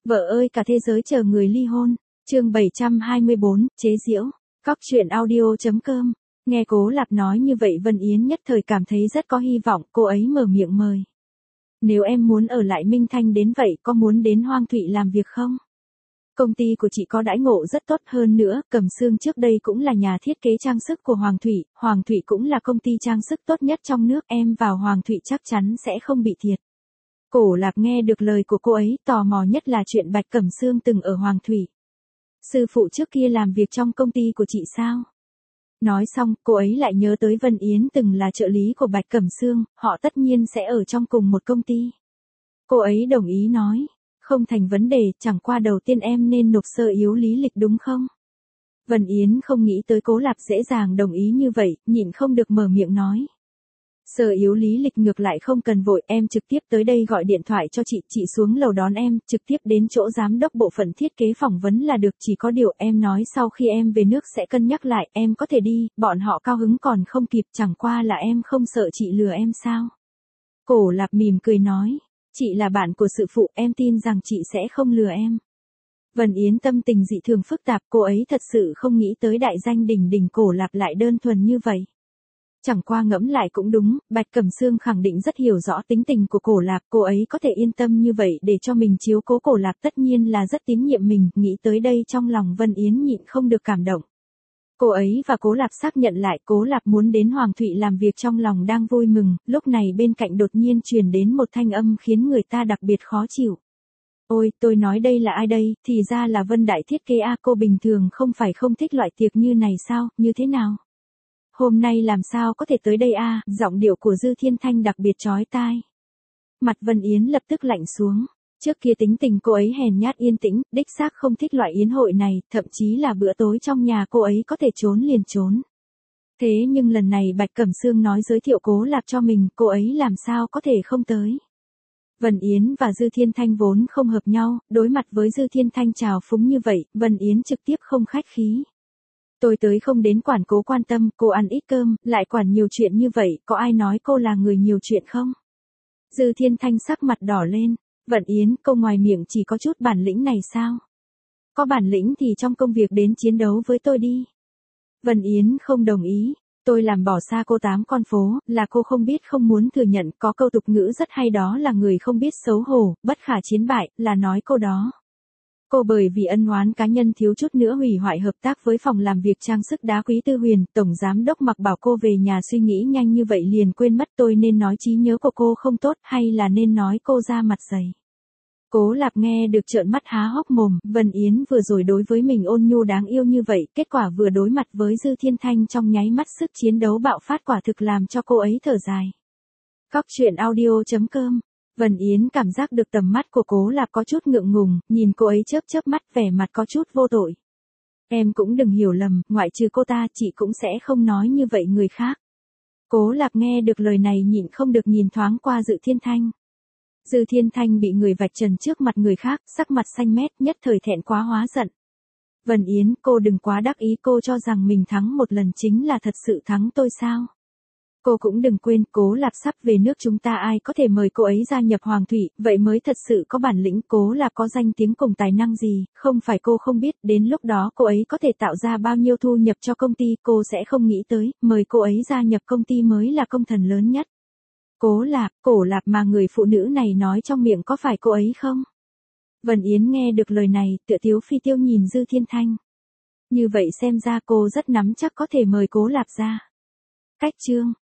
Vợ ơi cả thế giới chờ người ly hôn. Chương 724, chế giễu. Cóc truyện audio.com. Nghe Cố Lạp nói như vậy Vân Yến nhất thời cảm thấy rất có hy vọng, cô ấy mở miệng mời. Nếu em muốn ở lại Minh Thanh đến vậy có muốn đến Hoang Thụy làm việc không? Công ty của chị có đãi ngộ rất tốt, hơn nữa, Cẩm Sương trước đây cũng là nhà thiết kế trang sức của Hoàng Thụy cũng là công ty trang sức tốt nhất trong nước, em vào Hoàng Thụy chắc chắn sẽ không bị thiệt. Cổ Lạp nghe được lời của cô ấy, tò mò nhất là chuyện Bạch Cẩm Sương từng ở Hoàng Thụy. Sư phụ trước kia làm việc trong công ty của chị sao? Nói xong, cô ấy lại nhớ tới Vân Yến từng là trợ lý của Bạch Cẩm Sương, họ tất nhiên sẽ ở trong cùng một công ty. Cô ấy đồng ý nói, không thành vấn đề, chẳng qua đầu tiên em nên nộp sơ yếu lý lịch đúng không? Vân Yến không nghĩ tới Cố Lạp dễ dàng đồng ý như vậy, nhịn không được mở miệng nói. Sơ yếu lý lịch ngược lại không cần vội, em trực tiếp tới đây gọi điện thoại cho chị xuống lầu đón em, trực tiếp đến chỗ giám đốc bộ phận thiết kế phỏng vấn là được, chỉ có điều em nói sau khi em về nước sẽ cân nhắc lại, em có thể đi, bọn họ cao hứng còn không kịp, chẳng qua là em không sợ chị lừa em sao? Cổ Lạp mỉm cười nói, chị là bạn của sự phụ, em tin rằng chị sẽ không lừa em. Vân Yến tâm tình dị thường phức tạp, cô ấy thật sự không nghĩ tới đại danh đỉnh đỉnh Cổ Lạp lại đơn thuần như vậy. Chẳng qua ngẫm lại cũng đúng, Bạch Cẩm Sương khẳng định rất hiểu rõ tính tình của Cổ Lạp, cô ấy có thể yên tâm như vậy để cho mình chiếu cố Cổ Lạp tất nhiên là rất tín nhiệm mình, nghĩ tới đây trong lòng Vân Yến nhịn không được cảm động. Cô ấy và Cố Lạp xác nhận lại Cố Lạp muốn đến Hoàng Thụy làm việc trong lòng đang vui mừng, lúc này bên cạnh đột nhiên truyền đến một thanh âm khiến người ta đặc biệt khó chịu. Ôi, tôi nói đây là ai đây, thì ra là Vân Đại thiết kế a, cô bình thường không phải không thích loại tiệc như này sao, như thế nào? Hôm nay làm sao có thể tới đây a? Giọng điệu của Dư Thiên Thanh đặc biệt chói tai. Mặt Vân Yến lập tức lạnh xuống. Trước kia tính tình cô ấy hèn nhát yên tĩnh, đích xác không thích loại yến hội này, thậm chí là bữa tối trong nhà cô ấy có thể trốn liền trốn. Thế nhưng lần này Bạch Cẩm Sương nói giới thiệu Cố Lạp cho mình, cô ấy làm sao có thể không tới. Vân Yến và Dư Thiên Thanh vốn không hợp nhau, đối mặt với Dư Thiên Thanh trào phúng như vậy, Vân Yến trực tiếp không khách khí. Tôi tới không đến quản Cố quan tâm, cô ăn ít cơm, lại quản nhiều chuyện như vậy, có ai nói cô là người nhiều chuyện không? Dư Thiên Thanh sắc mặt đỏ lên, Vân Yến, cô ngoài miệng chỉ có chút bản lĩnh này sao? Có bản lĩnh thì trong công việc đến chiến đấu với tôi đi. Vân Yến không đồng ý, tôi làm bỏ xa cô 8 con phố, là cô không biết không muốn thừa nhận, có câu tục ngữ rất hay đó là người không biết xấu hổ, bất khả chiến bại, là nói cô đó. Cô bởi vì ân oán cá nhân thiếu chút nữa hủy hoại hợp tác với phòng làm việc trang sức đá Quý Tư Huyền, tổng giám đốc mặc bảo cô về nhà suy nghĩ nhanh như vậy liền quên mất, tôi nên nói trí nhớ của cô không tốt hay là nên nói cô ra mặt dày. Cố Lạp nghe được trợn mắt há hốc mồm, Vân Yến vừa rồi đối với mình ôn nhu đáng yêu như vậy, kết quả vừa đối mặt với Dư Thiên Thanh trong nháy mắt sức chiến đấu bạo phát quả thực làm cho cô ấy thở dài. Cóc truyện audio.com. Vân Yến cảm giác được tầm mắt của Cố Lạp có chút ngượng ngùng, nhìn cô ấy chớp chớp mắt vẻ mặt có chút vô tội. Em cũng đừng hiểu lầm, ngoại trừ cô ta chị cũng sẽ không nói như vậy người khác. Cố Lạp nghe được lời này nhịn không được nhìn thoáng qua Dư Thiên Thanh. Dư Thiên Thanh bị người vạch trần trước mặt người khác, sắc mặt xanh mét, nhất thời thẹn quá hóa giận. Vân Yến, cô đừng quá đắc ý, cô cho rằng mình thắng một lần chính là thật sự thắng tôi sao? Cô cũng đừng quên, Cố Lạp sắp về nước chúng ta, ai có thể mời cô ấy gia nhập Hoàng Thụy, vậy mới thật sự có bản lĩnh. Cố Lạp có danh tiếng cùng tài năng gì, không phải cô không biết, đến lúc đó cô ấy có thể tạo ra bao nhiêu thu nhập cho công ty, cô sẽ không nghĩ tới, mời cô ấy gia nhập công ty mới là công thần lớn nhất. Cố Lạp, Cổ Lạp mà người phụ nữ này nói trong miệng có phải cô ấy không? Vân Yến nghe được lời này, tựa tiếu phi tiêu nhìn Dư Thiên Thanh. Như vậy xem ra cô rất nắm chắc có thể mời Cố Lạp ra. Cách chương